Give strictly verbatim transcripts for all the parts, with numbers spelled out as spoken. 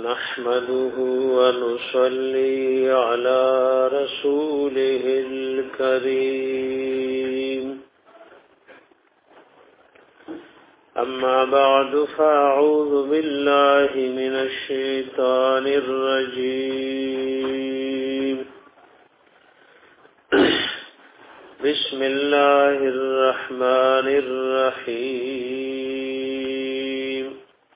نحمده ونصلي على رسوله الكريم أما بعد فأعوذ بالله من الشيطان الرجيم بسم الله الرحمن الرحيم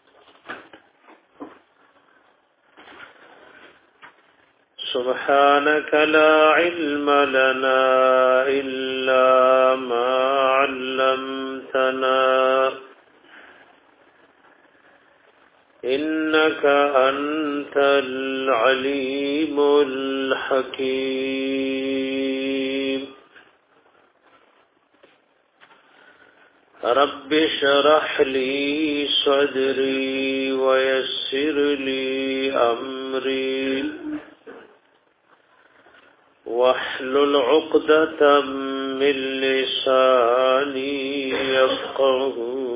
سبحانك لا علم لنا إلا ما علمتنا إنك أنت العليم الحكيم رب اشرح لي صدري ويسر لي أمري واحلل عقدة من لساني يفقه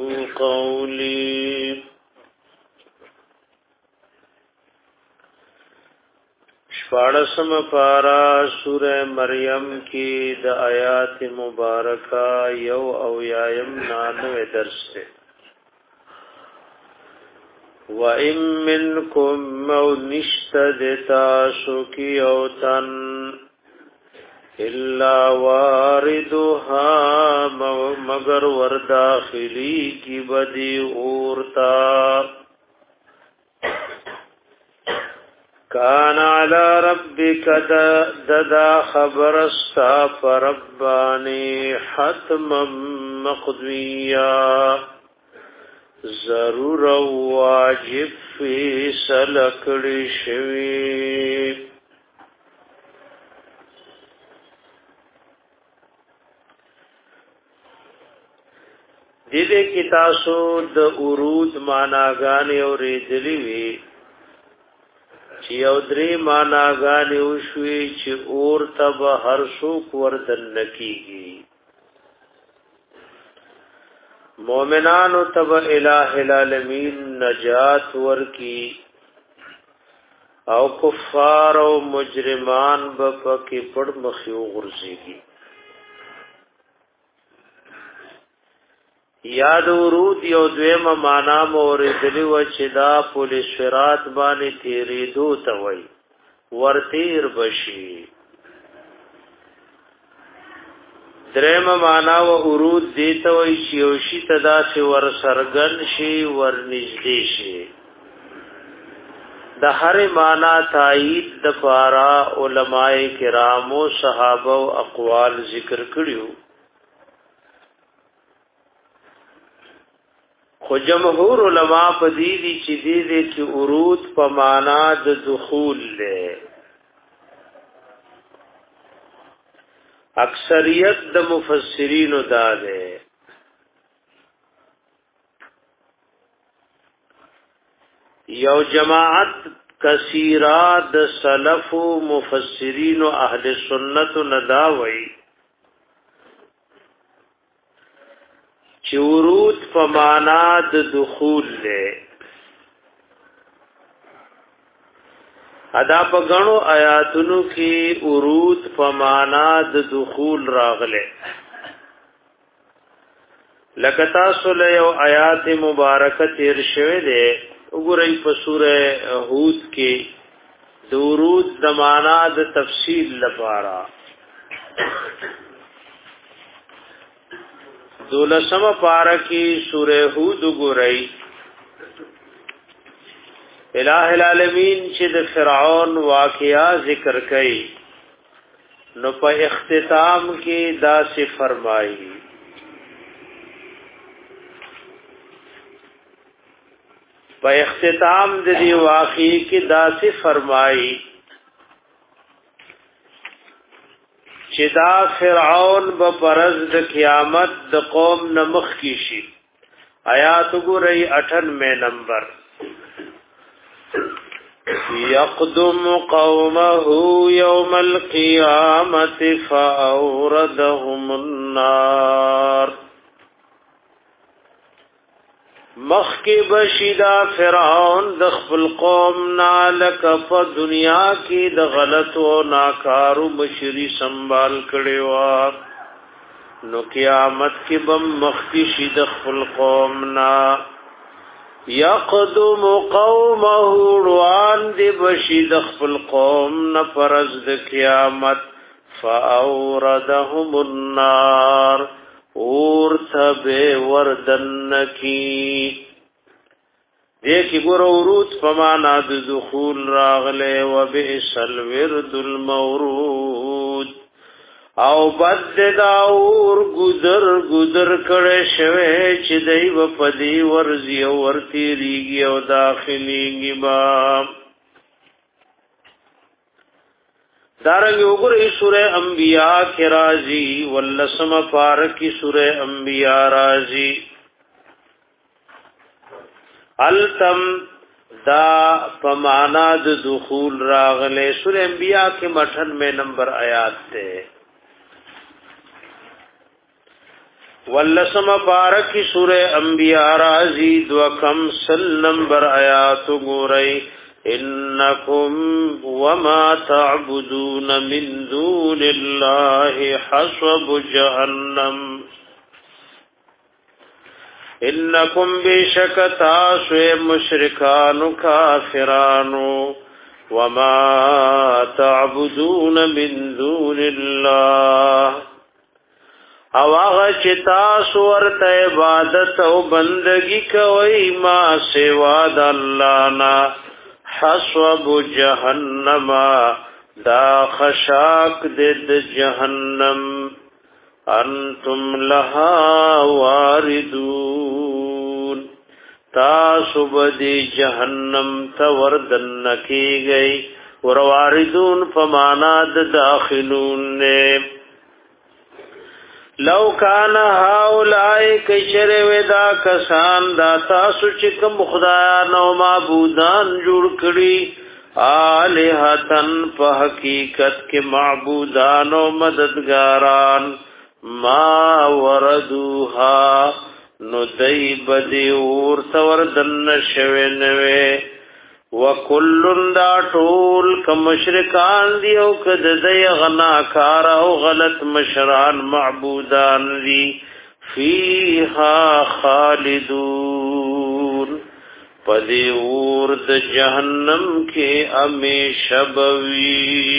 قولي شپاڑسم پارا سورہ مریم کی د آیات مبارکہ یو او یایم نانوے درس سے وَإِن مِّنكُم مَّوْ نِشْتَدِ تَاسُ كِيَوْتَن إِلَّا وَارِدُهَا مگر ورداخلی کی بدی اورتا کان علی ربک ددا خبر استا فربانی حتما مقضیا ضرور واجب فی سلکڑی شوی دیده کی تاسو د ورود معناگانی او ریدلی وی چی او دری معناگانی وشوی چی اور تب هر سوک وردن نکیگی مومنانو تب الہ العالمین نجات ورکی او کفار او مجرمان بپکی پڑ مخیو غرزی گی یاد ورود یو دویم معنا موردلی و چدا پولیس فرات بانی تیری دو توی ورتیر بشی دریم معنا و ورود دیتا وی چیوشی تدا سی ور سرگن شی ور نجدی شی د هر معنا تایید د پارا علماء کرامو صحابه او اقوال ذکر کړیو خو جمهور علماء په دې دي چې دې دې کې ورود په معنا د دخول له اکثریت د مفسرین دا ده یو جماعت کثیره د سلف مفسرین او اهل سنت نداوي چې ورود په معنا د دخول له ادا په غنو آیاتونو کې ورود په معنا د دخول راغله لکه تاسو له یو آیات مبارکه تیر شوه ده وګورئ په سوره هود کې د ورود د معنا د تفصیل لپاره دولسم پارا کی سورہ ہود گورئی الہ العالمین چې د فرعون واقعا ذکر کړي نو په اختتام کې دا څه فرمایي په اختتام د دې واقعي کې دا څه فرمایي چې دا فرعون به پرز د قیامت د قوم نمخ کی شي آیات ګورئ اٹھانوے نمبر یقدم قومه یوم القیامت فاوردهم النار مخکی بشیدا فرعون د خپل قوم نالک په دنیا کې د غلطو ناکارو مشری سنبال کړي وا نو قیامت کې بم مخکی شید خپل قوم نا یقدم قومه روان دی بشید خپل قوم نا پرز د قیامت فاوردهم النار اور تبه وردن کی دیکھ گور ورود فمانا دخول راغلے و بئس الورد المورود او بد داور گذر گذر کڑے شوے چی دی و پدی ورزی و ورتی ریگی و داخلی گی بام دارنگی اگرئی سورہ انبیاء کے رازی واللسم پارکی سورہ انبیاء رازی التم دا پماناد دخول راغلے سورہ انبیاء کے مٹھن میں نمبر آیات تے واللسم پارکی سورہ انبیاء رازی دو کم سل نمبر آیات گورئی انکم وما تعبدون من دون اللہ حسب جہنم انکم بیشک تاسو مشرکانو کافرانو وما تعبدون من دون اللہ او آغا چه تاسو ورت عبادت او بندگی کوئی ما سوا د اللہ نا حسب جہنم دا خشاک دد جہنم انتم لها واردون تاسو بدی جہنم توردن کی گئی ورواردون فماناد داخلون نے لو کان هؤلاء کشر ودا کسان دا تاسو چې کوم خدایان او معبودان جوړ کړي الہتن په حقیقت کې معبودان او مددګاران ما وردوها نو دای بدی اور توردن شوه نوې وکلن دا ټول کم مشرکان دی او کد دی غنا کار او غلط مشران معبودان دی فیها خالدون پدی اور د جہنم کے ہمیشہ بوی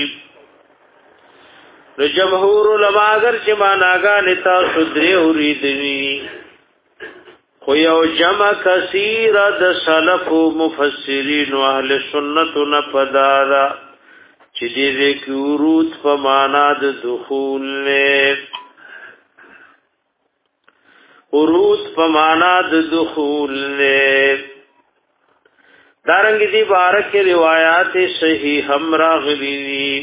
نو جمهور علماء اگر چې معناګان تاسو درې اوریدنی خو یو جمع کثیر د سلف و مفسرین و اهل سنت نه پدارا چې دې کې ورود په معنا د دخول نه ورود په معنا د دخول نه دارنګ دي بارک روایت صحیح هم راغلي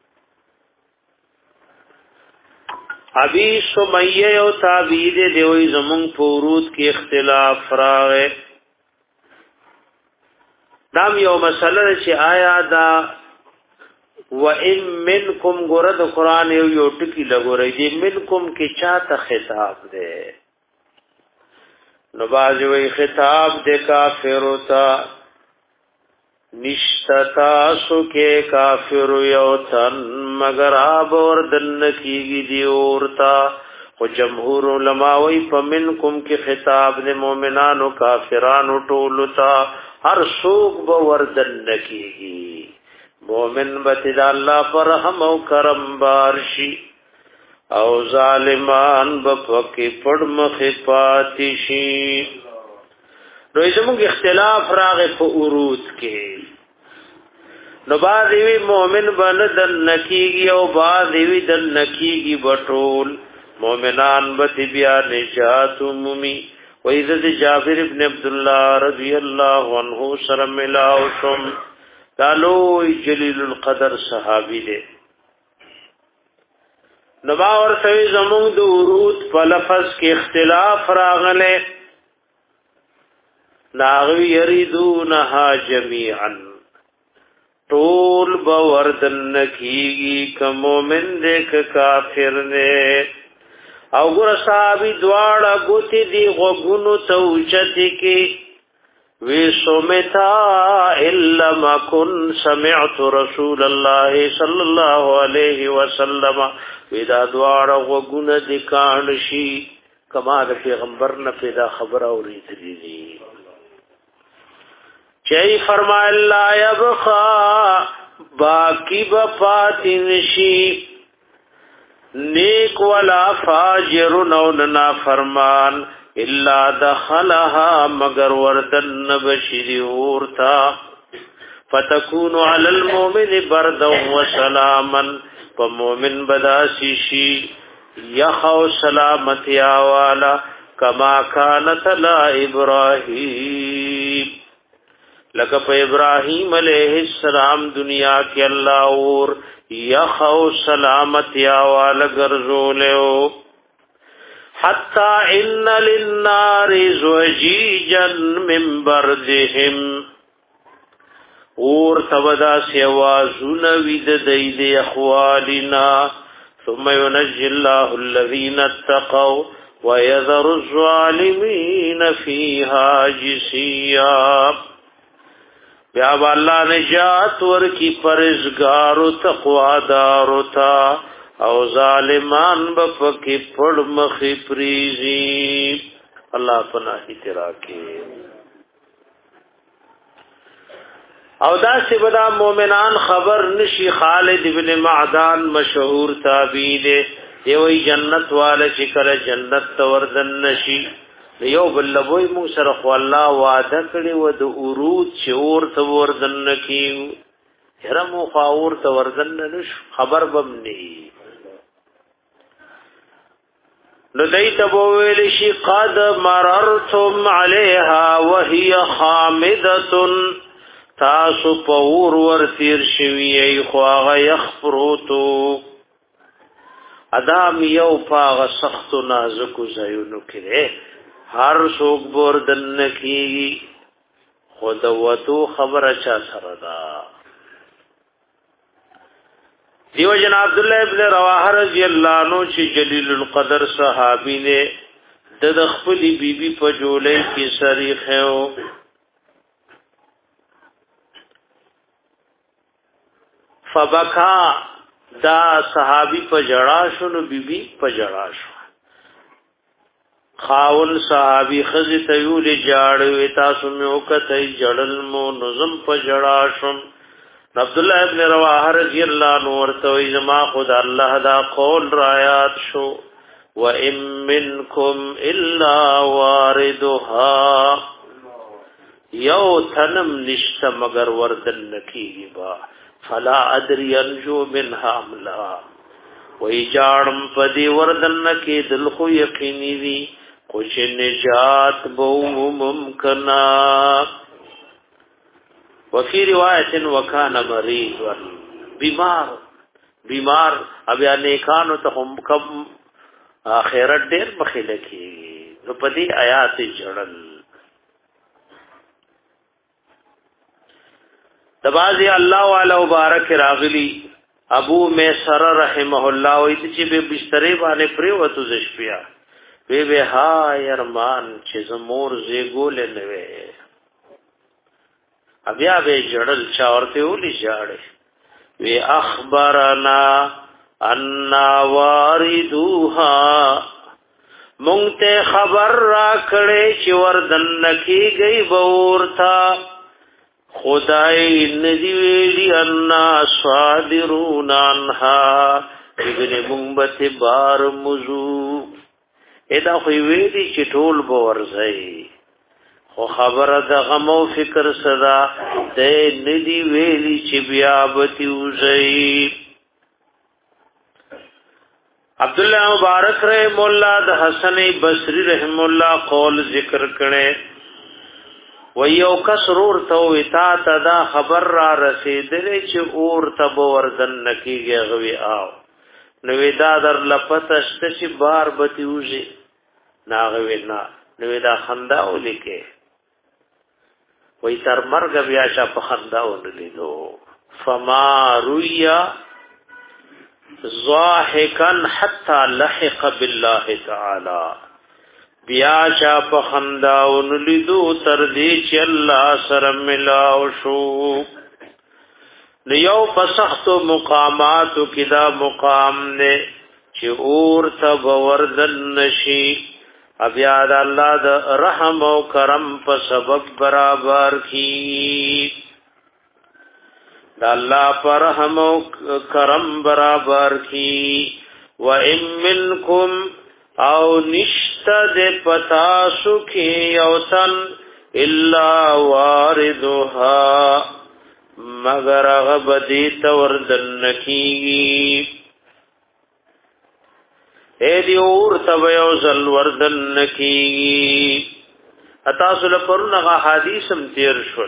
ابي سميه او تعبید دیوی زمون فورود کې اختلاف راغې دام یو مسله چې آیا دا و ان منکم ګورد قران یو یو ټکی لګورې دي منکم کې چاته خطاب ده نو باز وی خطاب ده کافر وتا نشتا سو کے کافر یوتن مگر آب اور دن کیگی دی اورتا خو جمهور علماء وی پمنکم کی خطاب دے مومنان و کافران و طولتا ہر سوک بوردن کیگی مومن بتدا اللہ پر رحم و کرم بارشی او ظالمان بپکی پڑمخ پاتشی نو زموږ اختلاف راغی په ورود کې نو بعد وی مؤمن باندې د نکیږي او بعد وی د نکیږي بټول مؤمنان به بیا نجات مومي و اذا جابر ابن عبد الله رضی الله عنه سره ملاو شم قالو جلیل القدر صحابی دے نو با ورته زموږ د ورود په لفظ کې اختلاف راغله ناغوی یریدونها جمیعا طول باوردن نکیگی که مومن دے که کافر نے او ګور صحابي دواړه ګوتې دی غوګونو ته اوچتې کې وی سومتا الا ما كن سمعت رسول الله صلى الله عليه وسلم ودا دواړه غوګونه دي کان شي کما د پیغمبر نه پیدا خبر اورېدلې دي چي فرمای الله يبخا باقی بپاتین شي نیک ولا فاجر نو نا فرمان الا دخلها مگر وردن بشری اورتا فتكون على المؤمن بردا وسلاما فمؤمن بداسی شي یخو سلامتی والا کما كانت لا ابراهیم لکه په ابراهیم علیہ السلام دنیا کې الله اور یخو سلامتی والا ګرځولیو حتى ان للنار زوجيجا من بردهم اور تبدا سیوازون وید دید اخوالنا ثم ينجي الله الذين اتقوا ويذر الظالمين فيها جسيا بیا الله نجات ورکی پرزگار او تقوا دار تا او ظالمان بپکی پړ مخی پریزی الله پناهی ترا کې او دا سبدا مومنان خبر نشي خالد ابن معدان مشهور تابعی دی یوی جنت والا چې کله جنت توردن نشي یو بلبوی مو سره خو الله وعده کړی و د اورود شعور توردن کیو هرمو خاور توردن نش خبر بم نه نو دیت بوویل شي قد مررتم عليها وهي خامدة تاسو پور ور تیر شوی ای خواغه یخفروتو ادم یو پاغ سخت نازک زایونو کړي هر څوک بردن کی خود وتو خبر چا سره دا دیو جن عبد الله ابن رواحه رضی الله عنه چې جلیل القدر صحابی نے د خپل بیبي په جولې کې سریخو فبکا دا صحابی په جړا شنو بیبي په جړا شو خاون صحابی خزی تیول جاړو تاسو مې وکته جړل مو نظم په جړا شم عبد الله ابن رواحه رضی الله عنه ورته زما خدا الله دا قول رایات شو و ام منکم الا واردها یو تنم نشته مگر وردن نکیږي با فلا ادري انجو منها املا وای جاړم پدی وردن نکی دل خو یقیني وی خوش نجات بو ممکنا وفي روایت وکانه مریض بیمار بیمار ابیا نیکانو ته هم کم اخرت ډیر مخله کی نو پدی آیات جړل تبازی الله والا مبارک راغلی ابو میسر رحمه الله وی چې به بسترې باندې پریوتو زشپیا وی به ها ارمان چې زمور زیګول نه وي بیا به جړل چا ورته ولي جاړي وی اخبرنا ان واردوها مونږ ته خبر را کړې چې وردن نکی گئی بورتا خدای ندی ویلی ان صادرون عنها ابن مونبت بار مزو ادا خو ویلی چې ټول بورځي خو خبره د غم او فکر صدا د ندی ویلی چې بیا بتی وزي عبد الله مبارک رحم الله د حسن بصری رحم الله قول ذکر کړي ویو کسرور تو اتا تدا خبر را رسیدلې چې اور تب وردن نکیږي غوي آو نو دا در لپتشت چې بار بتی وزي ناغوي نا نو دا خندا ولیکه وی تر مرګ بیا شا په خندا ونلیدو فما رویا ضاحكا حتى لحق بالله تعالی بیا چا په خنداون لیدو تر دې چې الله سره ملاو شو. نیو پسخت مقامات کدا مقام نے چې اور تب وردن نشي بیا د الله د رحم او کرم په سبب برابر کی د الله پر رحم او کرم برابر کی. و ان منکم او نشتا د پتا سخی او تن الا واردها مگر غبدی توردن کی اے دی اور تبیو زل وردن کی. اتاسل پرنغا حدیثم تیر شد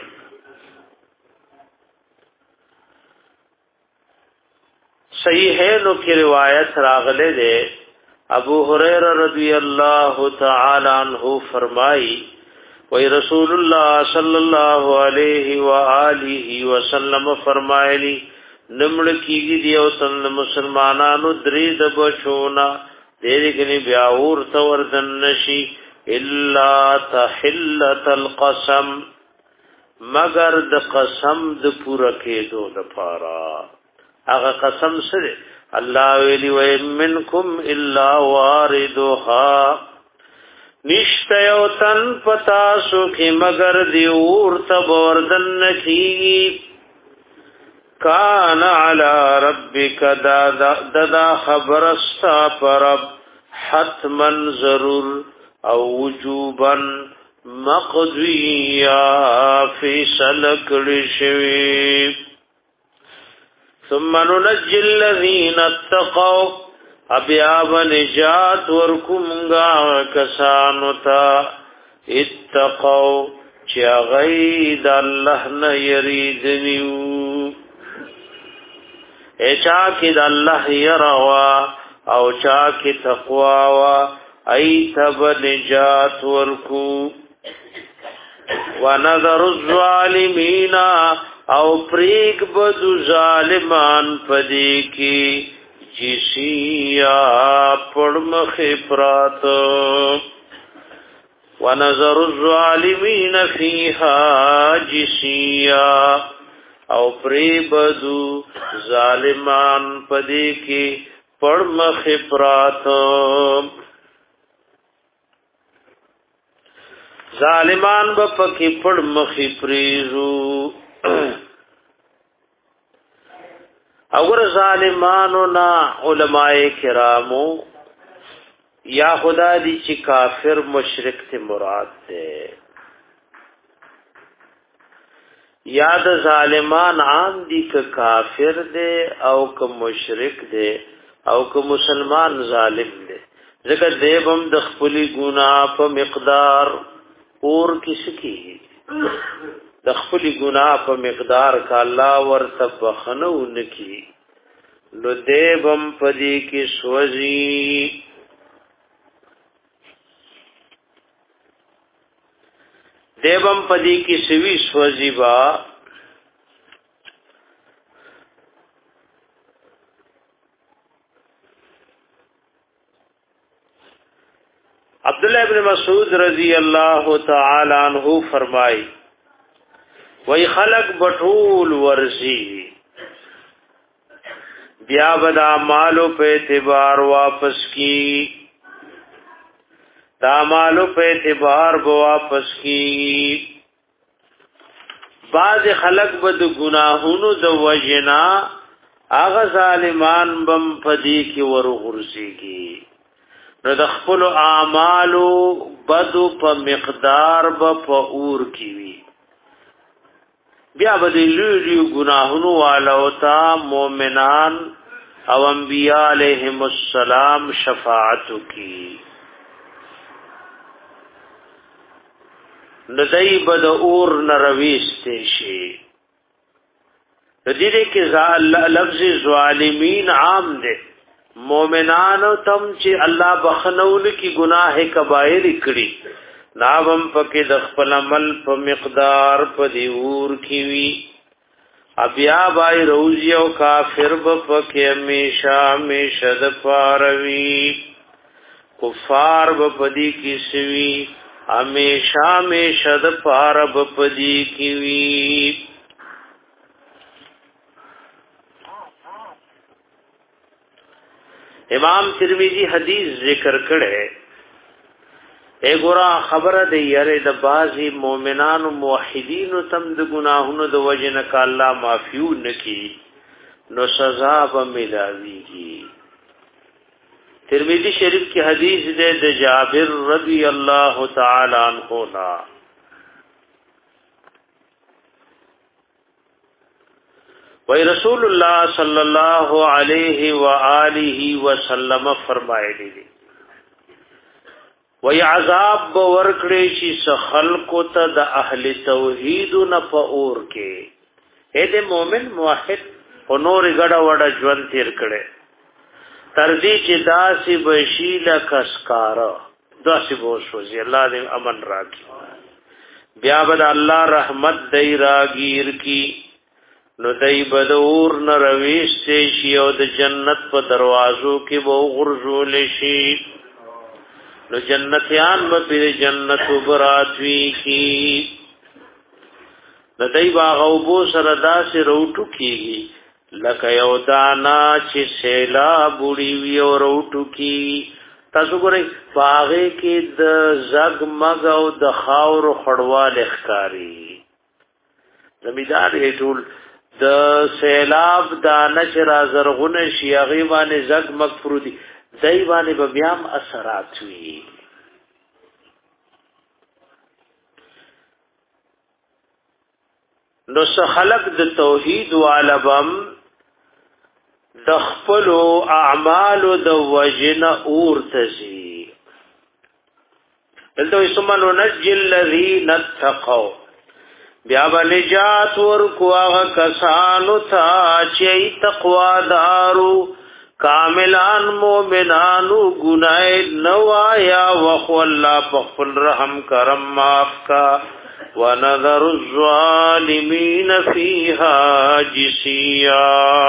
صحیحینو کی روایت راغلے دے. ابو ہریرہ رضی اللہ تعالی عنہ فرمائی وی رسول اللہ صلی اللہ علیہ وآلہ وسلم فرمائلی نمڑ کیگی دیو تن مسلمانانو درید بچونا دیری کنی بیاور توردن نشی الا تحلت القسم مگر د قسم د پورا کېدو لپاره. هغه قسم سره الله ویلی و منکم الا واردها نشته یو تن پتا سو کی مگر دی اور تب وردن کی. کان علی ربک دادا ددا خبر استا پر حتما ضرور او وجوبا مقضیا فی سلک شوی. ثم ننجي الذين اتقوا ابياب نجات ورکمغا کسانتا اتقوا چا غید الله نه یریدنیو اچا کی د الله يروا او چا کی تقوا وا ایتب نجات ورکو. ونذر الظالمین او پریک بدو ظالمان پدی کی جسیا پڑمخ پرات. ونظر الظالمین فیها جسیا او پری بدو ظالمان پدی کی پڑمخ پرات. ظالمان بپکی پڑمخ پریزو اور ظالمانو نا علماء کرامو یا خدا دی چی کافر مشرک تی مراد دے یا د ظالمان عام دی که کافر دے او که مشرک دے او که مسلمان ظالم دے. ذکر دیبم د خپلی گناہ په مقدار اور کس کی د خپل ګناه په مقدار کا الله ورته بخنو نکی نو دیبم پدی کی سوزی. دیبم پدی کی سوی سوزی با عبداللہ ابن مسعود رضی اللہ تعالی عنہ فرمائی وی خلق بطول ورزی بیا بدا مالو پہ اعتبار واپس کی دا مالو پہ اعتبار واپس کی. بعض خلق بد گناہونو د وجنا آغا ظالمان بم پدی کی ورغرزی کی نو د خپل اعمالو بدو په مقدار به په اور کی وی. بیا بدی لوی گناہونو والا تا مومنان او انبیاء علیہم السلام شفاعت کی ندائی بد اور نرویستے شی. دیدے کہ لفظ ظالمین عام دے مومنانو تم چې الله بخنول کی گناہ کبائر کړي ناوم پکې د خپل عمل په مقدار په دی اور کی وی ابیا بای روزی او کافر بپک همیشه همیشه د پاروی کفار بپدی کی سوی همیشه همیشه د پار بپدی کی وی. امام ترمذی حدیث ذکر کړي اے ګورا خبره دی یاره د بازي مؤمنانو موحدینو تم د ګناهونو د وجنه ک الله معفو نکي نو سزا به ملاويږي. ترمذی شریف کی حدیث ده د جابر رضی الله تعالی عنہ نا وی رسول اللہ صلی اللہ علیہ وآلہ وسلم فرمائے دی وی عذاب بورکڑی چی سخلقو تا دا اہل توحیدو نفعور کے اے دے مومن موحد و نور گڑا وڑا جون تیر کڑے تردی چی داسی بشیل کسکارا داسی بوشوزی اللہ دے امن راکی بیابد اللہ رحمت دی راگیر کی نو دای بدور ن رويشته شي او د جنت په دروازو کې به غرزول شي نو جنتیان به په جنت براتوي کی نو دای باغ او بو سره داسې روټو کیږي لکه یو دانا چې سیلا بوړي وی او روټو کی تاسو ګورئ باغې کې د زګ مګ او د خاور خړوال ښکاری زمیدار ټول د سیلاب د نشر زرغونه شیاغي باندې زګ مغفرودي دای باندې به بیام اثرات وی. نو خلق د توحید والبم د خپل اعمال د وجنه اور تزي دلته اسمنو نجل الذين اتقوا بیا بنجات ورکو آغا کسانو تا چی تقوی دارو کاملان مومنانو گناہ نوایا وخو اللہ پخفل رحم کرم معاف کا ونظر الظالمین فیہا جسیا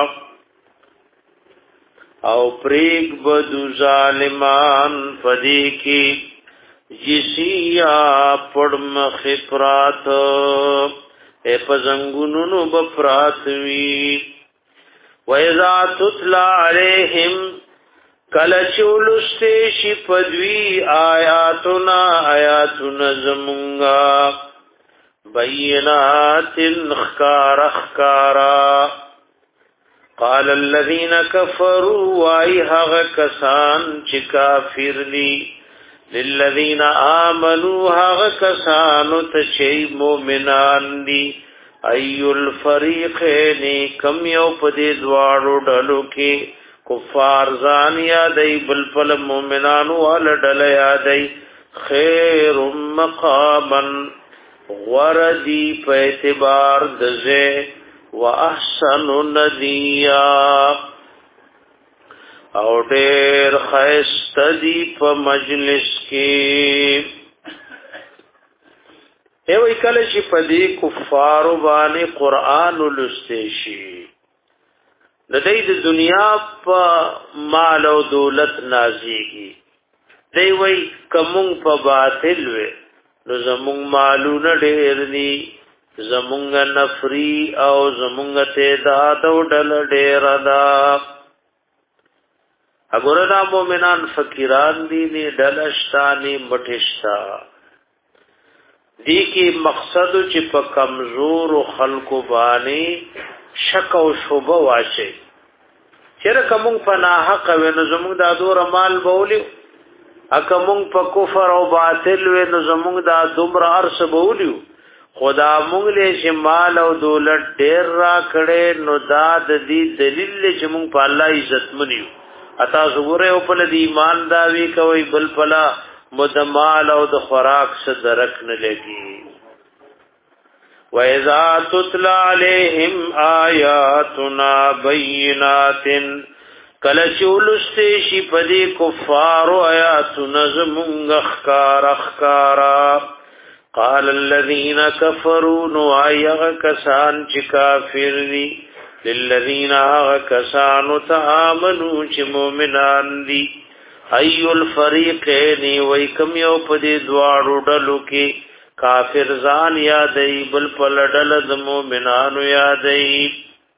او پریگ بدو ظالمان فدی کی جسیا پڑم خفرات اے پزنگونو بفراتوی وَإِذَا تُتْلَى عَلَيْهِمْ کلچولستیش پدوی آیاتنا آیاتنا زمونگا بینات اخکار اخکارا قال الذین کفروا وائی حغ کسان چی کافر لی للذین آمنوا حغ کسانو تچی مومنان دی ایو الفریقین کم یو پدی دوارو ڈلو کی کفار زان یادی بلپل مومنانو والا ڈل یادی خیر مقاما غردی پا اعتبار دزے و احسن ندیا او ډیر خیست دی په مجلس کې ای وای کله چې په دې کفارو باندې قران ولسته شي د دې د دنیا په مال او دولت نازيږي دی وای کوم په باطل وي نو زمون مالونه ډیر دي زمونږ نفری او زمونږ تعداد او ډل ډیر ادا اګورنا مومنان فقیران دي نه ډلشتانی مټشتا دی کی مقصد چې په کمزور خلکو باندې شک او شوبه واچي چیرې کوم په ناحق ونه زموږ د ادور مال بولیو اکه مونږ په کفر او باطل ونه زموږ د دومره ارس بولیو خدا مونږ له شمال او دولت ډیر را کړي نو دا د دې دلیل چې مونږ په الله عزت منیو اتا زغره او په دې ایمان داوی کوي بل پلا مدمال او د خوراک څخه درک نه لګي وَإِذَا تُتْلَى عَلَيْهِمْ آيَاتُنَا بَيِّنَاتٍ کله چې ولستې شي په دې کفارو آیاتونه زمونږ ښکار ښکارا قال الذين كفروا نوایغ کسان چی کافر دی للذین آغا کسانو تآمنوا چی مومنان دی ایو الفریقین ویکم یو پدی دوارو ڈلو کی کافر زان یادئی بل پل ڈلد مومنانو یادئی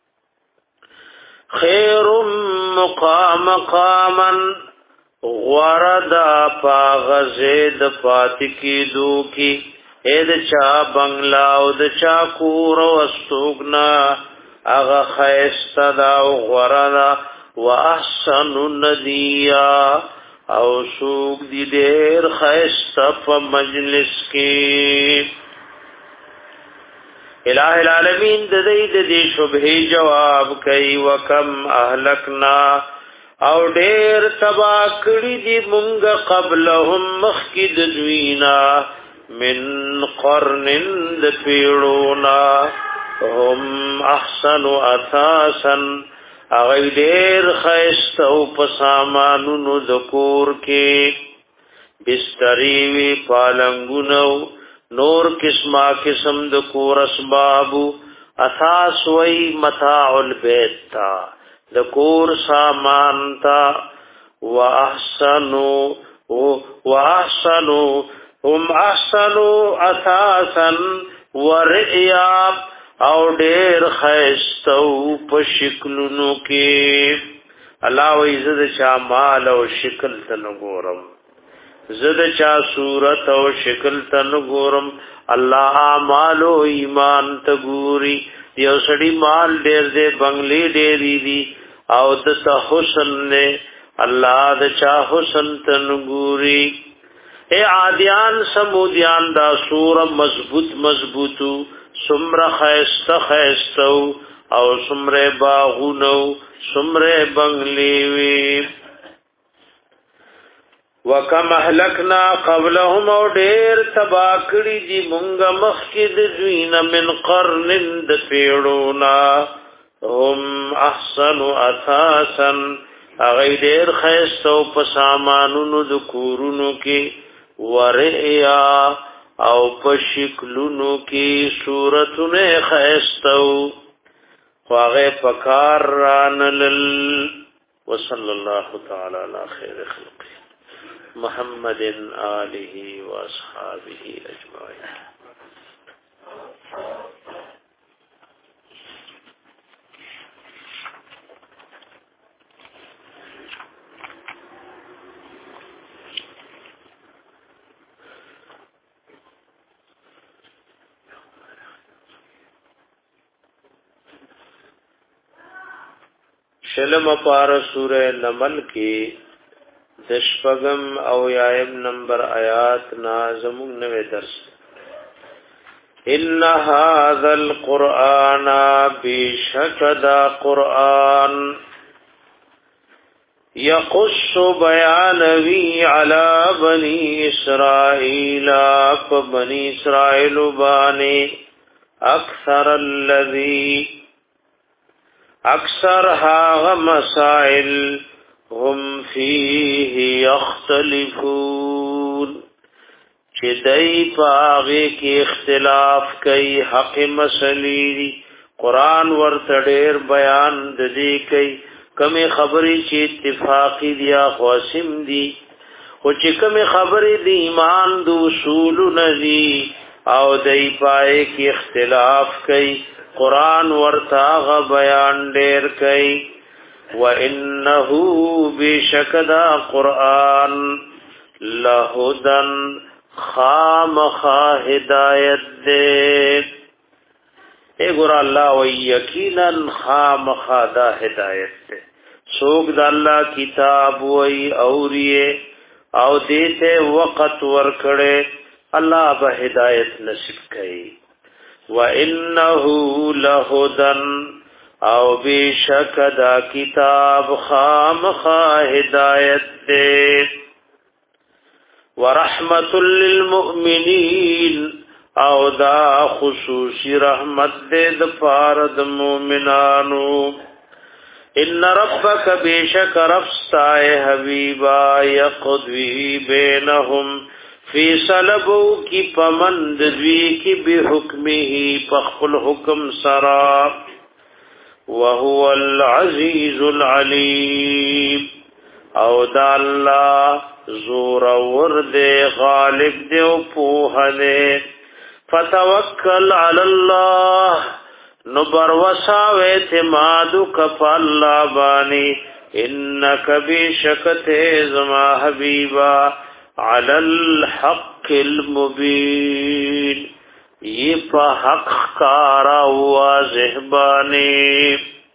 خیر مقام قاما غوردا پاغزید پاتکی دو کی اید چا بنگلا او د چا کور او استوگنا اغا خیست دا غوردا و احسن ندیا او سوگ دی دیر خیست پا مجلس کی الہ العالمین ددید دی شبہ جواب کئی وکم اہلکنا او ډیر تبا کړي دي مونږ قبلهم مخکد دوینا من قرن د پیړونا هم احسن اساسا اغه ډیر خیست او په سامانونو د کور کې بستری وی پالنګونو نور قسمه قسم د کور اسباب اساس وی متاع البیت تا د کور سامان تا واحسنوا واحسنوا هم احسنوا اساسا ورئیا او ډیر خیستو په شکلونو کې الله و عزت چا مال او شکل تن ګورم زد چا صورت او شکل تن ګورم الله مال او ایمان ته ګوري یو سړی مال ډیر دې بنگلې ډېری دي او د حسن نه الله د چا حسن تن ګوري اے عادیان سمودیان دا سور مضبوط مضبوطو سمر خیست خیستو او سمر باغونو سمر بنگلیوی وکم احلکنا قبلهم او دیر تباکڑی دی منگا مخید دوین من قرن د پیڑونا هم احسن اساسا اغی دیر خیستو پسامانونو د کورونو کی ورئیا او پشکلونو کی صورتونه خیستو خواغی پکار رانلل وصل اللہ تعالی علی خیر خلقی محمد آلہ و اصحابہ اجمعین شلم پار سورہ نمل کی دشپغم او یایم نمبر آیات نازمون نوے درس ان هذا القرآن بشکدا قرآن یقص بیانوی علی بنی اسرائیل فبنی اسرائیل بانی اکثر الذی اکثر ها مسائل هم فیه یختلفون چې دای پاغه کې اختلاف کوي حق مسلې قرآن ورته ډېر بیان د دې کوي کمه خبرې چې اتفاقی دي یا قاسم دي او چې کمه خبرې د ایمان د اصول ندي او دای پای کې اختلاف کوي قرآن ورته غ بیان ډېر کوي وَإِنَّهُ بِشَكَدَا قُرْآن لَهُدًا خَامَخَا هِدَایت دے اے ګور الله و یقینا خامخا دا هدایت دے سوق د الله کتاب وای اوریه او دیته وقت ور کړي الله به هدایت نصیب کړي وَإِنَّهُ لَهُدًا او بیشک دا کتاب خامخا ہدایت دے ورحمت للمؤمنین او دا خصوصی رحمت دے دفارد مومنانو ان ربک بیشک رفستائے حبیبا یقضی بینہم فی صلبو کی پمند دوی کی بحکمه پخل حکم سرا وهو العزیز العلیم او دا اللہ زور ورد غالب دے و پوہنے فتوکل علی اللہ نبر وساو اعتمادو کفا اللہ بانی انک بیشکت زما حبیبا علی الحق المبین یہ پا حق کارا واضح بانی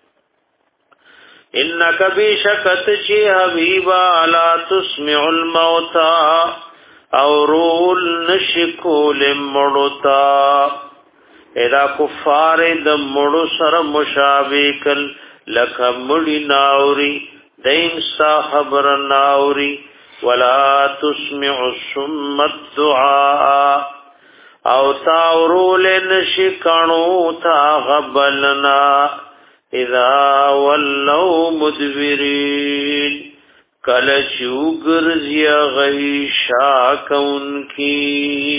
انک بیشکت چی حبیبا لا تسمع الموتا او رول نشکول مڑتا ادا کفار د مڑو سر مشابکل لکا مڑی ناوری دین سا خبر ناوری ولا تسمع السم الدعاء او تاورول نشکانو تا غبلنا اذا ولو مدبرین کلچو گرزی غیشا کون کی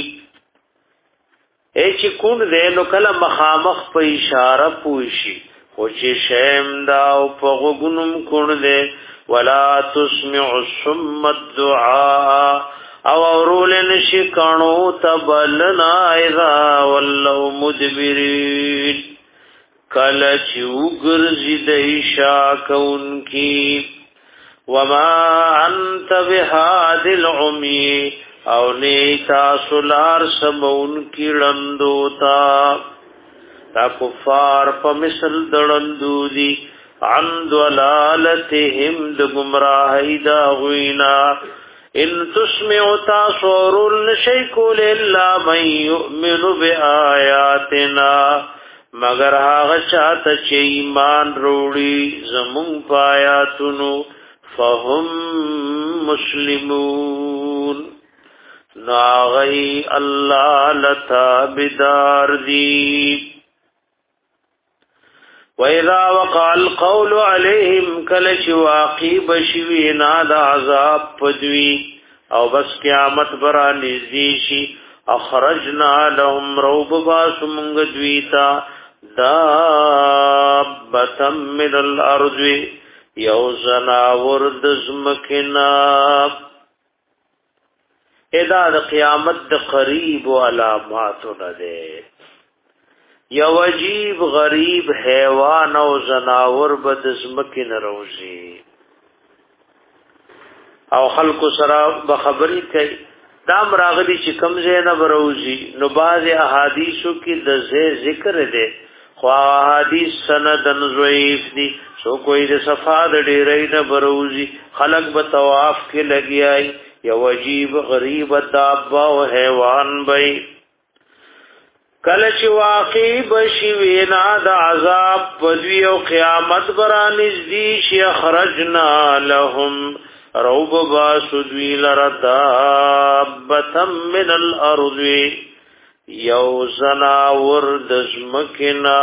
ایچی کون دے نو کل مخامخ پا اشارہ پوشی خوچی شیم داو پا غگنم کون دے ولا تسمع السم الدعاء او اورول نشکانو تبلنا اذا ولو مدبرین کلچو گرزی دیشا کون کی وما انت بهاد العمی او نیتا سلار سمون کی لندوتا تا کفار پا مثل دلندو دی عن دلالتهم د گمراہی دا غوینا ان تسمع تاثور نشیکول الا من یؤمن بی آیاتنا مگر هاغ چاہتا چه ایمان روڑی زمون پایاتنو فهم مسلمون ناغی اللہ لتا بدار دی وَإِذَا وَقَعَ الْقَوْلُ عَلَيْهِمْ کلچ واقی بشوینا دا عذاب پدوی او بس قیامت برا نزدیشی اخرجنا لهم روب باسو منگ دویتا دابتا من الارض یو زناور دزمکنا ادا دا قیامت دا قریب و علاماتو ندے یو عجیب غریب حیوان او زناور بدزمکن روزی او خلق سرا بخبری کئی دام راغلی چی کم زینب روزی نو باز احادیثو کی دزے ذکر دے خواہ احادیث سندن ضعیف دی سو کوئی دے صفاد ڈیرین بروزی خلق بتواف کے لگی آئی یو عجیب غریب دابا و حیوان بئی کلچ واقعی بشوینا دا عذاب پدوی و قیامت برانز دیش اخرجنا لهم روب باسدوی لردابتا من الارض یو زناور دزمکنا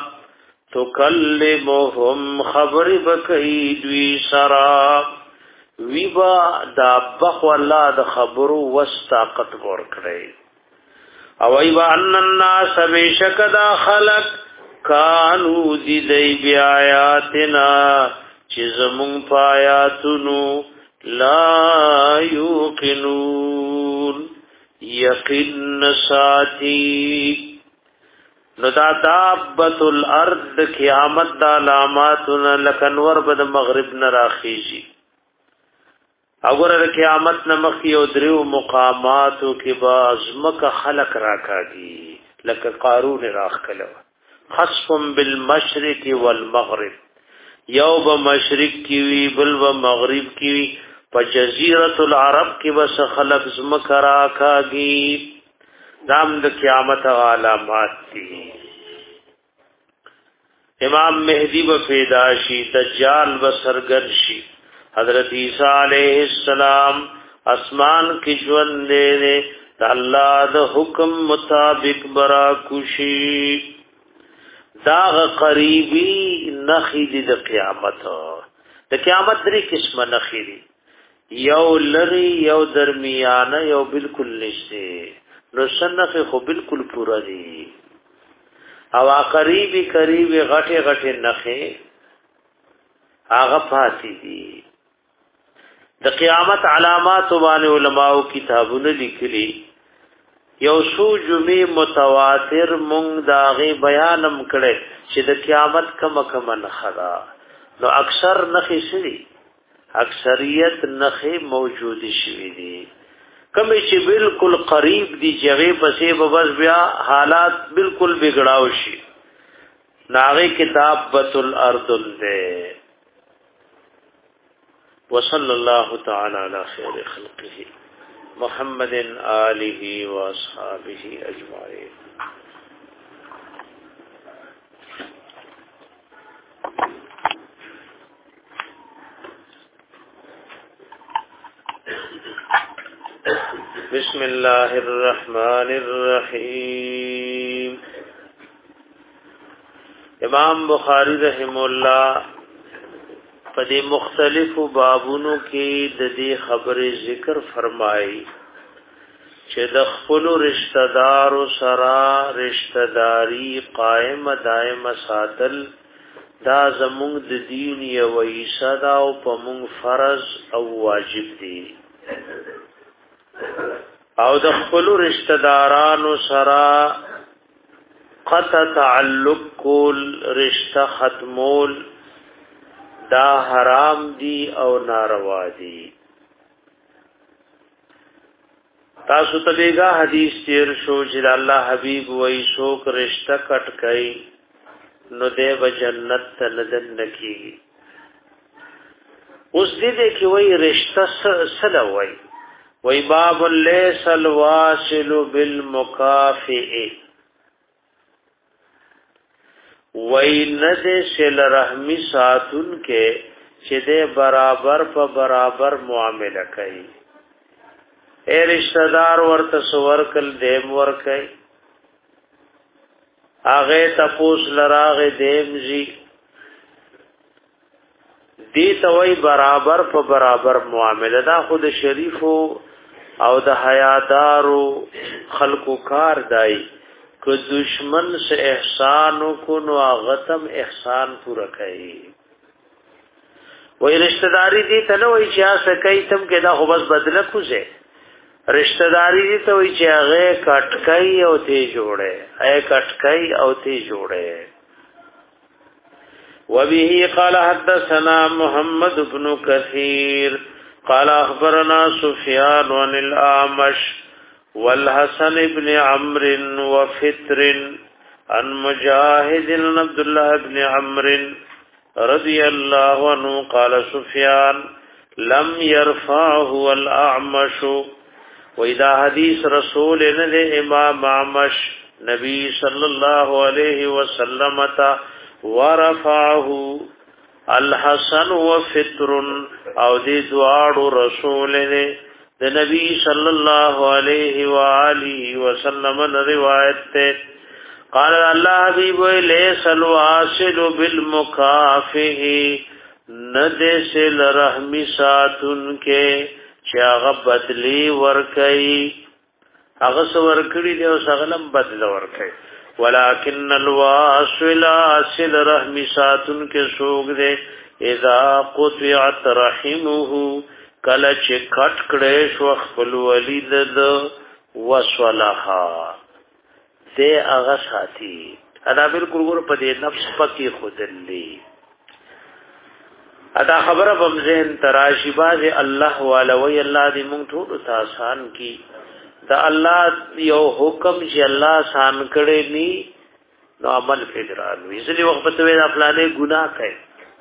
تکلمهم خبر بکی دوی سرا ویبا دابخ واللہ دا خبرو وستاقت گور کرے او ایبا ان الناس بیشک دا خلق کانو دی دی بی آیاتنا چیزمون پایاتنو لا یوقنون یقین ساتی نو دا دابت الارض قیامت دا علاماتنا لکنور بد مغرب نراخیجی اگر دا قیامت نمخی او دریو مقاماتو کی بازمک خلق راکاگی لکا قارون راخ کلو خصفم بالمشرق والمغرب یو با مشرق کیوی بل با مغرب کیوی پا جزیرت العرب کی بس خلق زمک راکاگی دام دا قیامت علامات تی امام مہدی با پیداشی دجال با سرگرشی حضرت عیسیٰ علیہ السلام اسمان کی جون دے دے دا اللہ دا حکم مطابق برا کشی داغ قریبی نخی دی دا قیامت دا قیامت دری قسم نخی دی یو لری یو درمیانه یو بالکل نشته نو سنخ خو بالکل پورا دی او قریبی قریبی غټه غټه نخه هغه پاتې دي د قیامت علامات باندې علماء کتابونه لیکلي یو سو جمعی متواتر مونږ داغه بیانم کړي چې د قیامت کم کم نخدا نو اکثر نخې شری اکثریت نخې موجود شوي دي کمی چې بالکل قریب دی جگه پسې ببس بیا حالات بالکل بگڑاو شي ناغی کتاب بت الارض دے وصلی اللہ تعالی علی خیر خلقه محمد آلہ و اصحابہ اجمعین بسم الله الرحمن الرحیم امام بخاری رحم الله په دې مختلف بابونو کې د دې خبرې ذکر فرمایي چې د خپل رشتہ دار سره رشتہ داری قائم دائم ساتل دا زموږ د دین یو ایصدا او په موږ فرض او واجب دي او د خپل رشتہ دارانو سره قطع تعلق کول رشتہ ختمول دا حرام دی او ناروا دی تاسو ته بیگا حدیث تیر شو چې الله حبیب وای څوک رشتہ کټ کای نو دیو جنت ته ندن نکی اوس دې کې وای رشتہ سره وای وای باب لیس الواصل بالمکافئ وای ند سل رحمی ساتون کې چې دې برابر په برابر معاملہ کوي اے رشتہ دار ورته سور کل دیم ور کوي هغه تپوس لراغه دیم زی دی توي برابر په برابر معاملہ دا خود شریفو او د حیادارو خلقو کار دای که دشمن سے احسان کو نو غتم احسان پورا کوي وای رشتہ داری دي ته نو چې اسه کوي تم کې دا خو بس بدله کوزه رشتہ داری دي ته وای چې هغه کټکای او ته جوړه اے کټکای او ته جوړه وبه قال حدثنا محمد بن كثير قال اخبرنا سفيان عن الاعمش والحسن بن عمرو وفطر عن مجاهد بن عبد الله بن عمرو رضي الله عنه قال سفيان لم يرفعه الاعمش واذا حديث رسول امام اعمش نبی صلی اللہ علیہ وسلم تا ورفعه الحسن وفطر او دی دوار رسول نے د نبی صلی اللہ علیہ وآلہ وسلم روایت تے قال اللہ حبیب لیس الواصل بالمکافئ ندسل رحمی ساتن کے چاغ بدلی ورکی اغس ورکڑی دیو سغلم بدل ورکی ولكن الواصل اصل رحم ساتن کے سوگ دے اذا قطعت رحمه کله چې کټ کړي شو خپل ولید د وصلها دې هغه ساتي ادا بالکل ګور په دې نفس پکې خودلی ادا خبره بم ذهن تراشی باز الله والوی الله دې مونږ ټول ته آسان کی دا الله یو حکم چې الله آسان کړي ني نو عمل فکران وی ځلې وخت په توې خپلانه ګناه کوي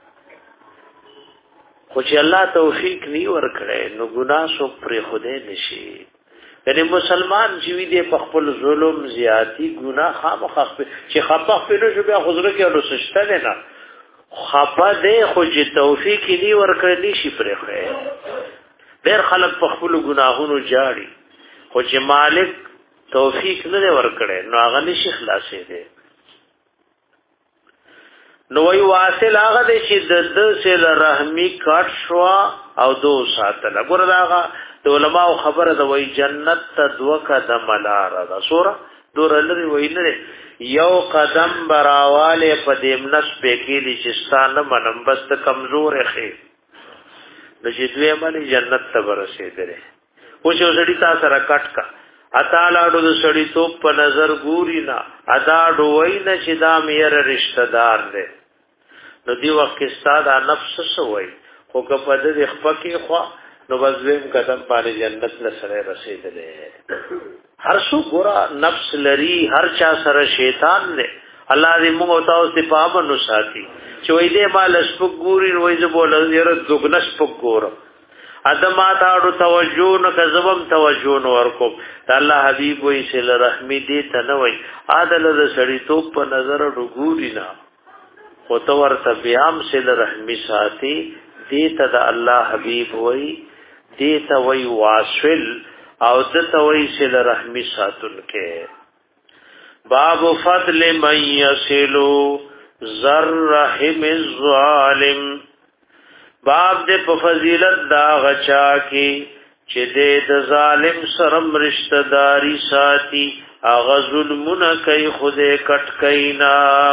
خو چې الله توفیق نی ورکړي نو ګناه سو پر خوده نشي یعنی مسلمان چې وی دې په خپل ظلم زیاتی ګناه خامخ چې خپل خپل شو بیا حضور کې له سشته نه خپه دې خو چې توفیق نی ورکړي نشي پر خوده ډېر خلک په خپل ګناهونو جاړي خو چې مالک توفیق نه ورکړي نو هغه نشي خلاصې دي نو وی واصل هغه د چې د سل رحمی کټ شو او دو ساتل ګور داغه د علماء خبره د وی جنت ته دوکه د ملار دا سوره دور لري وینره یو قدم براواله په دیمنس پکې دي چې ستانه منم بس کمزور خې د جدوی باندې جنت ته ورسېدره او چې سړی تاسو سره کټ کا اتالاړو د سړی تو په نظر ګوري نه ادا ډوي نه چې دا مېر رشتہ دار دی نو دی وخت کې ستاده نفس سوي خو که په دې خپکه خو نو وزویم قدم باندې جنت له سره رسېدلې هر څو ګورا نفس لري هر چا سره شیطان دی الله دې موږ او تاسو ته پابند ساتي چې وې دې مال سپک ګوري وې زه بوله یره دغنس سپک ګورم ادم اتاړو توجه نه کزبم توجه نو ورکو الله حبيب وې سل رحمی دې ته نه وې عادل د سړی تو په نظر ډګوري نه او تو ورته بیام سل رحمی ساتي دې ته د الله حبيب وې دې ته وې واصل او د ته وې سل رحمی ساتل کې باب فضل من يصلو ذر رحم الظالم باب دې په فضیلت دا غچا کې چې دې د ظالم سره رشتہ داری ساتي اغه ظلمونه کوي خوده کټ کینا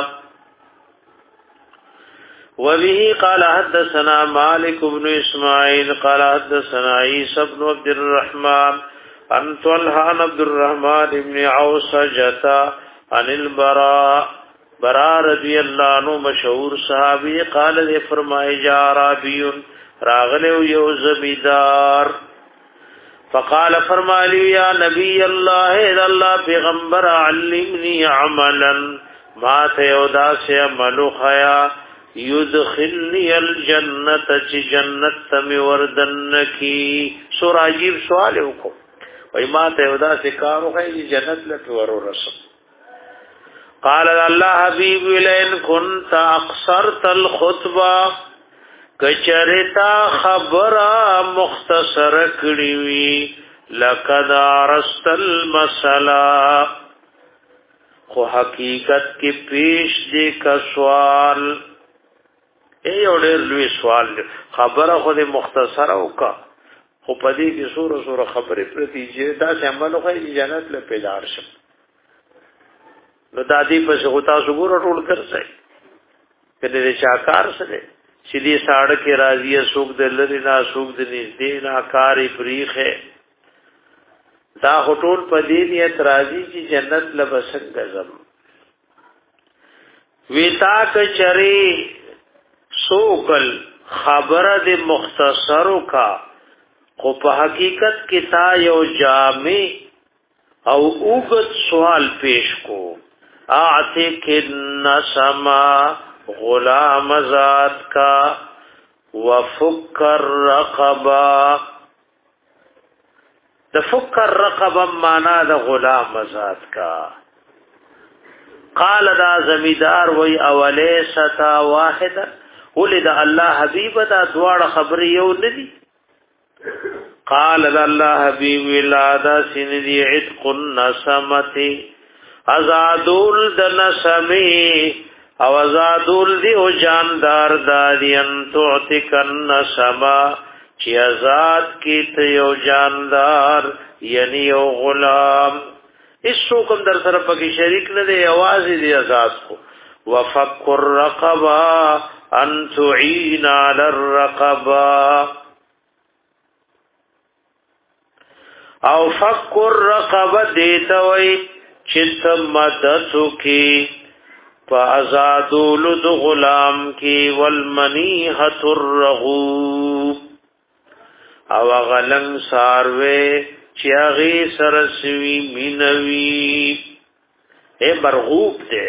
وبه قال حدثنا مالك بن اسماعيل قال حدثنا عيسى بن عبد الرحمن عن طلحة عبد الرحمن بن عوسجة عن البراء براء رضی اللہ عنہ مشہور صحابی قال دے فرمائے جا عربی راغلے یو زمیدار فقال فرمالی یا نبی اللہ اذا اللہ پیغمبر علمنی عملا ما تیودا سے عملو خیا یدخلنی الجنت چی جنت تمی وردن کی سور عجیب سوال کو وی ما تیودا سے کارو خیا جنت لپورو رسم قال الله حبيب لئن كنت اقصرت الخطبه کچرتا خبره مختصر کړی وی لقد ارست المساله خو حقیقت کې پیش دی کا سوال ای اورل لوی سوال خبره خو دې مختصر او کا خو پدې کې سوره سوره خبره پرتی چې دا عمل خو جنت له پیدار شي نو دادی په غوتا صبر ټول کرځي کله دې شاکار سره چې دې ساړه کې راضی سوق د لری نه سوق د نږدې نه کاری فریخه دا ټول په دې نیت راضی چې جنت لبسنګ غزم ویتا کچري سوکل خبره دې مختصر کا خو په حقیقت کې تا یو جامع او اوغت سوال پیش کو اعتق النسما غلام ذات کا وفک الرقبہ د فک الرقبہ معنا د غلام ذات کا قال دا زمیدار وی اولیستا واحد ولد الله حبیب دا دوار خبر یو ندی قال دا الله حبیب ولادا سندی عتق النسمتی ازادول د نسمی او ازادول دی او جاندار دادین تعتق النسما چی ازاد کی ته یو جاندار یعنی یو غلام اس حکم در سره پکې شریک نه دی आवाज دی آزاد کو وفك الرقبه ان تعين على الرقبه او فك الرقبه دیتوي چت مددو کی فازادول د غلام کی والمنیحه الرغوب او غلن ساروی چیاغی سرسوی مینوی اے مرغوب دے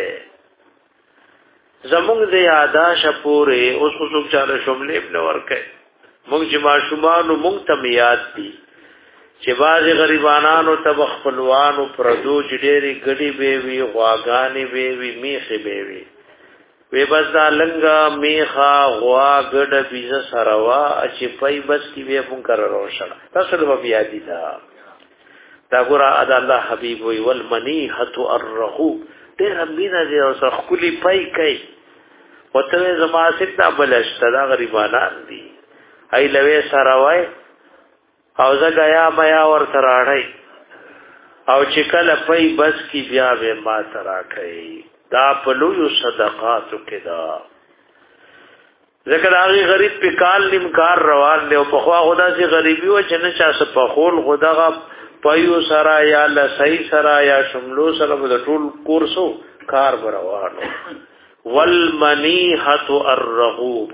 زمونږ د یاداش پورې اوس خو څوک چاله شملې ابن ورکه مونږ چې ماشومان مونږ ته یاد دي چې باز غریبانو ته خپلوانو پردو جډيري غړي به وي غواګانې به وي میخه به وي وی بس دا لنګا میخه غوا غډ بيز سروا چې پي بس کی به مونږ کرا روشن تاسو به بیا دي دا دا ګور ادا الله حبيب وي والمنيحه الرغوب ډېر مینا دي او سره خولي پي کوي وته زما سکتا بلشت دا غریبانان دي ای لوي سره وای او زګیا میا ور تراړی او چې کله پي بس کی بیا به ما تراکې دا په لوی صدقاتو کې دا ذکر هغه غریب په کال نیمکار روان دی او په خوا خدا سي غریبي و چې نه چا په خول خداغه پيو سرا یا لسای سرا یا شملو سرا په ټول کورسو کار روانو والمنیحت الرغوب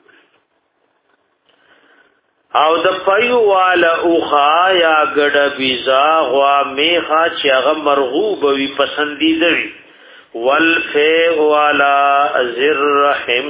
او د پيو والا اوخا یا ګډ بيزا غوا میخه چې هغه مرغوب وي پسندیده وي والفی والا ذر رحم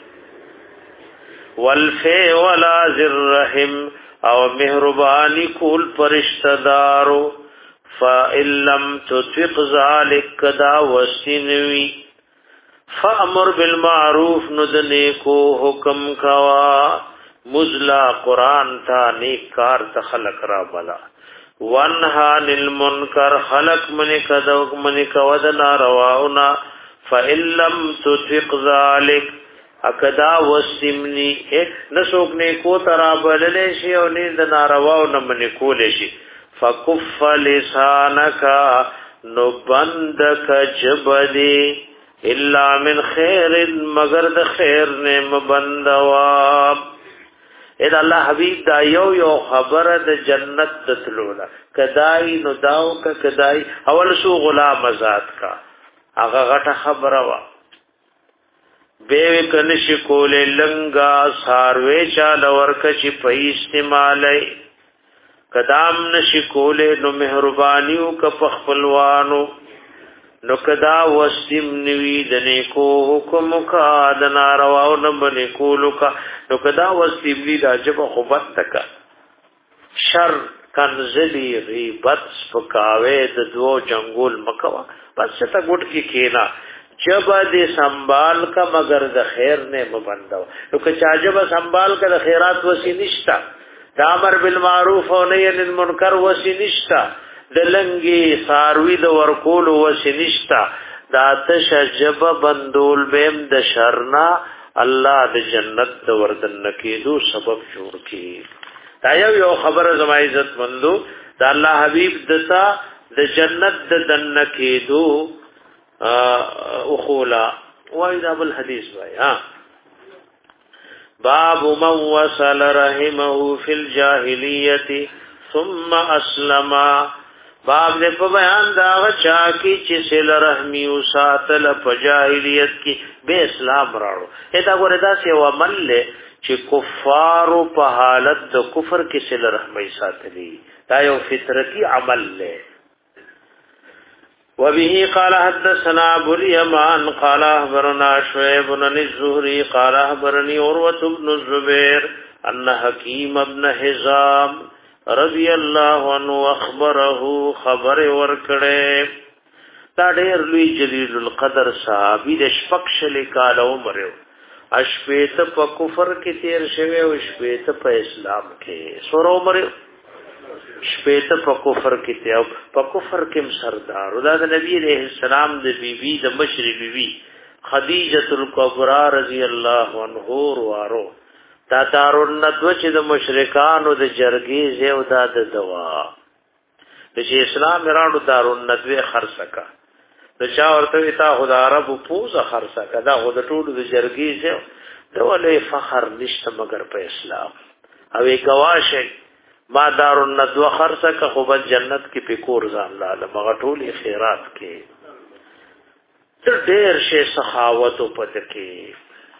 والفی والا ذر رحم او مهربانی کول پرشتدارو فإن لم تطق ذلك دا وسنوي فأمر بالمعروف ندنیکو حکم کوا مزلا قرآن تا نیک کار تخلق را بلا وانها للمنکر خلق من کدو من کودنا رواونا فإن لم تطق ذلك اکدا وسمنی نسوک نیکو ترابل لیشی او نید نارواو نمنی کو لیشی فکف لسانکا نبندک جبدی الا من خیر مگر د خیر نیم بندواب اید الله حبیب دا یو یو خبر د جنت دتلولا کدای نو داو کا کدای اول سو غلام ذات کا هغه غټه خبره وا به کنش کول لنگا ساروي چا لور کچ په استعمالای قدام نش کول نو مهربانيو ک پخپلوانو نو کدا وسیم نوی دنه کو حکم کا د نارواو نبنه کولو کا نو کدا وسیم لی د جب خوبت تک شر کنزلی غیبت سپکاوه د دو جنگول مکوا بس تا ګټ کی کینا جب دې سنبال کا مگر د خیر نه مبندو نو که چا جب سنبال کا د خیرات وسی نشتا د امر بالمعروف او نهی عن المنکر وسی نشتا د لنګي ساروی د ورکول وسی نشتا د آتش جب بندول بهم د شرنا الله د جنت د وردن کېدو سبب جوړ کی دا یو یو خبره زما عزت مندو د الله حبیب دتا د جنت د دن کېدو اخولا واذا بالحديث بھائی ہاں باب من وصل رحمه في الجاهليه ثم اسلم باب دې په بیان دا چا کی چې سل رحمی او ساتل په جاهلیت کې به اسلام راړو اته ګوره دا څه و عمل له چې کفار په حالت د کفر کې سل رحمی ساتلی دا یو فطرتي عمل له وبه قال حدثنا ابو اليمان قال اخبرنا شعيب بن الزهري قال اخبرني عروة بن الزبير ان حكيم بن حزام رضي الله عنه اخبره خبر ورکړه دا ډېر لوی جلیل القدر صحابي د شپکشل کال عمر اشپیت په کفر کې تیر شوی او شپیت په اسلام کې سور عمر شپیت په کفر کې ته او په کفر کې سردار دا د نبی عليه السلام د بیبي د مشر بیبي خدیجه الکبرى رضی الله عنها وارو دا دارون ندو چې د مشرکانو د جرګې زیو دا د دوا د چې اسلام راړو دارون ندوی خرڅکا د چا ورته تا خدای عرب پوزه خرڅکا دا خود ټولو د جرګې زیو دا ولې فخر نشته مگر په اسلام او ای گواشه ما دار الندوه خرڅه خو بس جنت کې پکور ځان لاله مغټولې خیرات کې تر ډېر شي سخاوت او پد کې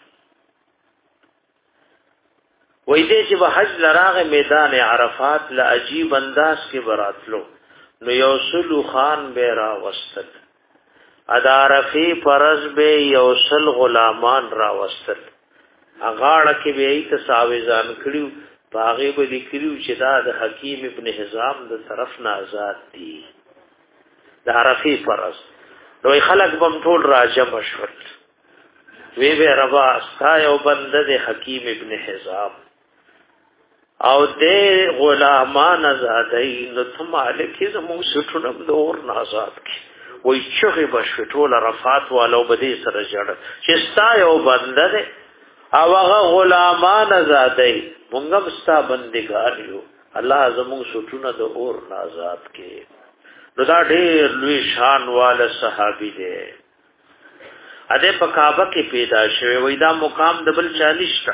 وې دې چې په حج لراغه میدان عرفات لا عجیب انداز کې براتلو نو یو سلو خان به را وستل ادارفي فرض به یو سل غلامان را وستل اغاړه کې به ایت ساويزان کړیو باغی به لیکلو چې دا د حکیم ابن حزام د طرف نه آزاد دي د عرفی فرض نو خلق بم ټول راجم شول وی به ربا استا یو بند د حکیم ابن حزام او د غلامان آزادای نو ته مالک زمو سټونم د اور نه آزاد کی وای چغه بشټول رفعت والو بده سره جوړ چې ستا یو بنده او هغه غلامان آزادای مونږ مستا بندګار یو الله زموږ سټونه د اور آزاد کې نو دا ډېر لوی شان والا صحابي دی اده په کعبه کې پیدا شوی وای دا مقام د بل چالیشتا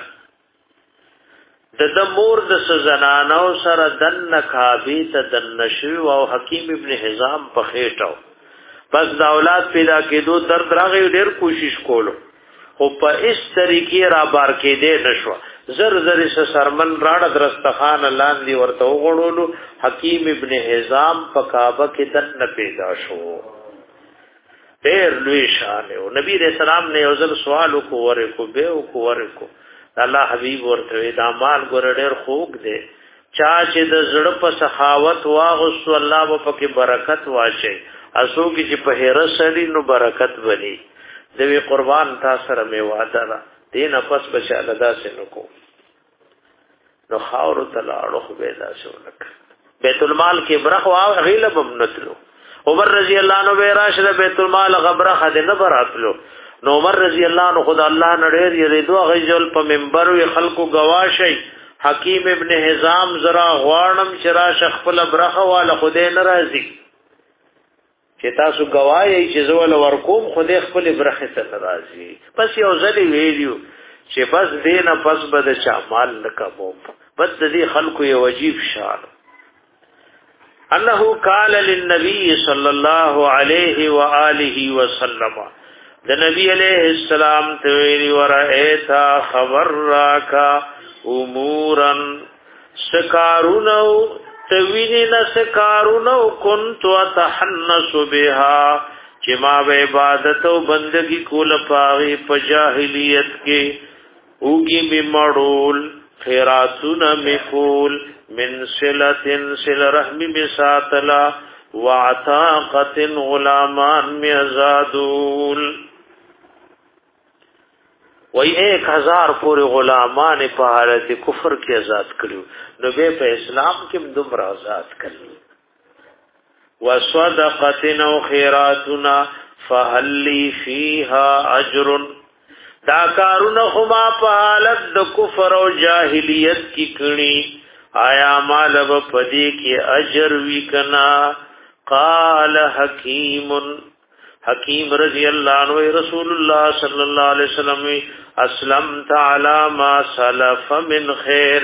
د د مور د سزنانو سره دن کعبه ته دن شوی او حکیم ابن حزام په خېټو پس د اولاد پیدا کېدو درد راغی ډېر کوشش کولو خو په اس طریقې را بار کې دې نشو زر زر سرمن راړه درستخان لاندې ورته وغړولو حکیم ابن حزام په کعبه کې دن پیدا شو ډېر لوی شان او نبی رسول الله نے یوزل سوال کو ورکو به او کو ورکو الله حبیب ورته دا مال ګور ډېر خوګ دی چا چې د زړه په سخاوت واغسو الله په کې برکت واچي اسو کې چې په هر سړي نو برکت ونی دوی قربان تا سره می وعده را دین پس بچاله داسې نکو نو خاور تلاړو خو به داسې ولک بیت المال کې برخ واو غیله بمنتلو عمر رضی الله عنه به راشد بیت المال غبره خد نه براتلو نو عمر رضی الله عنه خدای الله نړیر یریدو غیجل په منبر وی خلقو گواشی حکیم ابن حزام زرا غوانم چرا شخپل برخه والا خدای ناراضی چې تاسو گواهی چې زول ورکوم خدای خپل برخه ته ناراضي پس یو ځلی ویلو چې بس دینه پس بد چا مال نکبو بس دې خلکو یو عجیب شان انه قال للنبي صلى الله عليه واله وسلم د نبی علیہ السلام ته ویلی ورایتا خبر راکا امورن سکارونو توینی نسکارونو کنتو اتحنس بها چې ما به عبادت او بندگی کول پاغي په جاهلیت کې اوګي می مړول خیراتون می کول من صلتن صل رحم می ساتلا وعتاقت غلامان می ازادول وی ایک ہزار پورے غلامان په حالت کفر کې آزاد کړو نو به په اسلام کې دومره آزاد کړو وصدقه او خیراتنا فهل فيها اجر دا کارونه خما په حالت د کفر او جاهلیت کې کړي آیا مال به پدې کې اجر وی کنا قال حکیم حکیم رضی اللہ عنہ رسول اللہ صلی اللہ علیہ وسلم اسلمت علی ما سلف من خیر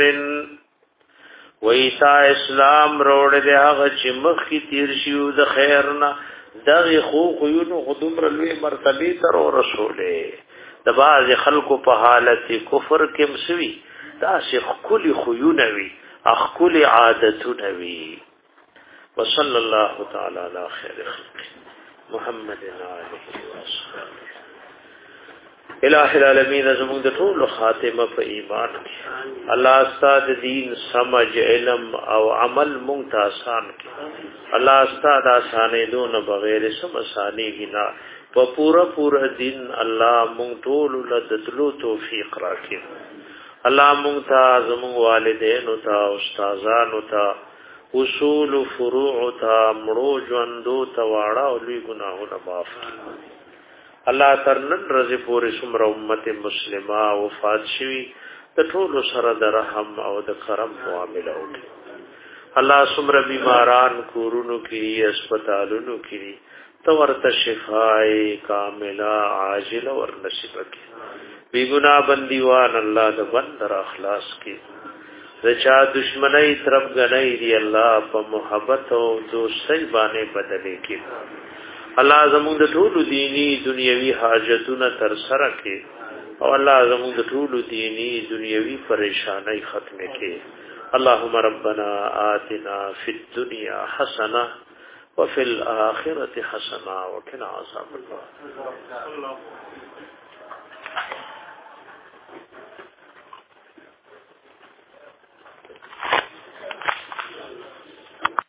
ویتا اسلام روڑ دے هغه چې مخکې تیر شیو د خیرنا دغه خو خيونو خدومره لوی مرتبه تر رسوله د باز خلکو په حالت کفر کې مسوي دا شیخ کلی خيونه وی اخکل عادتونه وی وصلی الله تعالی علی خیر خلق محمد علیه وسلم الہ العالمین زمون د ټول خاتمه په ایمان کې الله استاد دین سمج علم او عمل مونږ ته آسان کې الله استاد آسانې دون بغیر سم آسانی گنا په پورا پورا دین الله مونږ ټول لدتلو توفیق راکړي الله مونږ ته زمون والدین او ته استادانو ته اصول فروع ته مړو ژوندو ته واړه او لوی ګناهونه معاف الله ترنن رضی پوری سمره امت مسلمه وفات شوی د ټول سره د رحم او د کرم معامله وکړي الله سمره بیماران کورونو کې هسپتالونو کې تو ورته شفای کامله عاجله ور نصیب کړي بی ګناه بندیوان الله د بندر اخلاص کړي رچا دشمنی طرف غنی دی الله په محبت او دوستۍ باندې بدلې کړي الله زموږ د ټولو دینی دنیوي حاجتونه تر سره کړي او الله زموږ د ټولو دینی دنیوي پریشانای ختم کړي اللهم ربنا آتنا فی الدنيا حسنه وفي الاخره حسنه وقنا عذاب النار